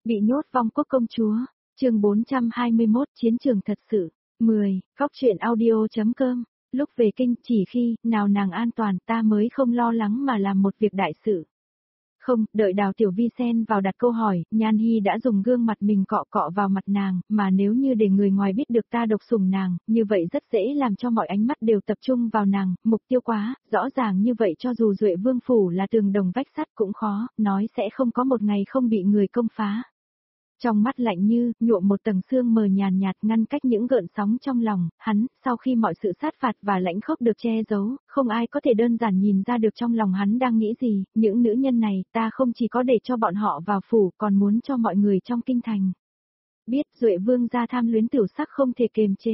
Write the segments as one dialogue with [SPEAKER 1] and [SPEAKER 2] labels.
[SPEAKER 1] Bị nhốt vong quốc công chúa, chương 421 chiến trường thật sự, 10, góc truyện audio.com, lúc về kinh chỉ khi nào nàng an toàn ta mới không lo lắng mà làm một việc đại sự. Không, đợi Đào Tiểu Vi xen vào đặt câu hỏi, Nhan Hi đã dùng gương mặt mình cọ cọ vào mặt nàng, mà nếu như để người ngoài biết được ta độc sủng nàng, như vậy rất dễ làm cho mọi ánh mắt đều tập trung vào nàng, mục tiêu quá, rõ ràng như vậy cho dù Duệ Vương Phủ là tường đồng vách sắt cũng khó, nói sẽ không có một ngày không bị người công phá. Trong mắt lạnh như, nhuộm một tầng sương mờ nhàn nhạt ngăn cách những gợn sóng trong lòng, hắn, sau khi mọi sự sát phạt và lãnh khốc được che giấu, không ai có thể đơn giản nhìn ra được trong lòng hắn đang nghĩ gì, những nữ nhân này, ta không chỉ có để cho bọn họ vào phủ, còn muốn cho mọi người trong kinh thành. Biết Duệ Vương gia tham luyến tiểu sắc không thể kiềm chế.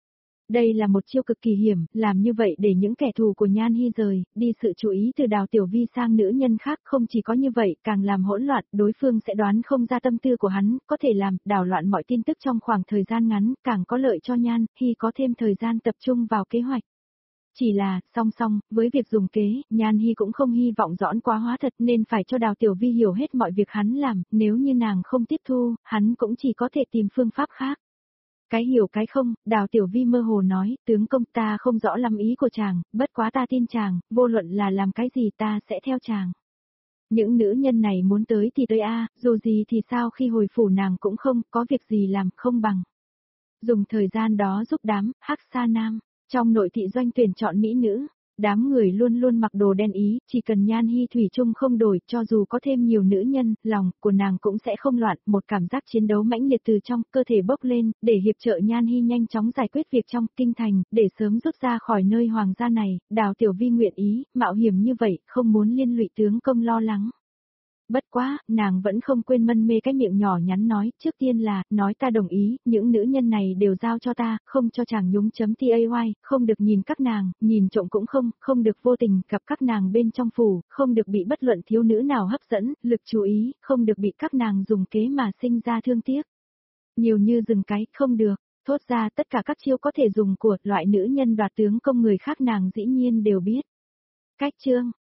[SPEAKER 1] Đây là một chiêu cực kỳ hiểm, làm như vậy để những kẻ thù của Nhan Hi rời, đi sự chú ý từ Đào Tiểu Vi sang nữ nhân khác, không chỉ có như vậy, càng làm hỗn loạn, đối phương sẽ đoán không ra tâm tư của hắn, có thể làm đảo loạn mọi tin tức trong khoảng thời gian ngắn, càng có lợi cho Nhan Hi có thêm thời gian tập trung vào kế hoạch. Chỉ là, song song, với việc dùng kế, Nhan Hi cũng không hy vọng dõn quá hóa thật nên phải cho Đào Tiểu Vi hiểu hết mọi việc hắn làm, nếu như nàng không tiếp thu, hắn cũng chỉ có thể tìm phương pháp khác. Cái hiểu cái không, Đào Tiểu Vi mơ hồ nói, tướng công ta không rõ lắm ý của chàng, bất quá ta tin chàng, vô luận là làm cái gì ta sẽ theo chàng. Những nữ nhân này muốn tới thì tới a, dù gì thì sao khi hồi phủ nàng cũng không, có việc gì làm không bằng. Dùng thời gian đó giúp đám, Hắc Sa Nam, trong nội thị doanh tuyển chọn mỹ nữ. Đám người luôn luôn mặc đồ đen ý, chỉ cần Nhan Hi thủy chung không đổi, cho dù có thêm nhiều nữ nhân, lòng của nàng cũng sẽ không loạn, một cảm giác chiến đấu mãnh liệt từ trong cơ thể bốc lên, để hiệp trợ Nhan Hi nhanh chóng giải quyết việc trong kinh thành, để sớm rút ra khỏi nơi hoàng gia này, Đào Tiểu Vi nguyện ý, mạo hiểm như vậy, không muốn liên lụy tướng công lo lắng. Bất quá, nàng vẫn không quên mân mê cái miệng nhỏ nhắn nói, trước tiên là, nói ta đồng ý, những nữ nhân này đều giao cho ta, không cho chàng nhúng chấm tay, không được nhìn các nàng, nhìn trộm cũng không được vô tình gặp các nàng bên trong phủ, không được bị bất luận thiếu nữ nào hấp dẫn, lực chú ý, không được bị các nàng dùng kế mà sinh ra thương tiếc. Nhiều như rừng cái, không được, thốt ra tất cả các chiêu có thể dùng của loại nữ nhân đoạt tướng công người khác nàng dĩ nhiên đều biết. Cách chương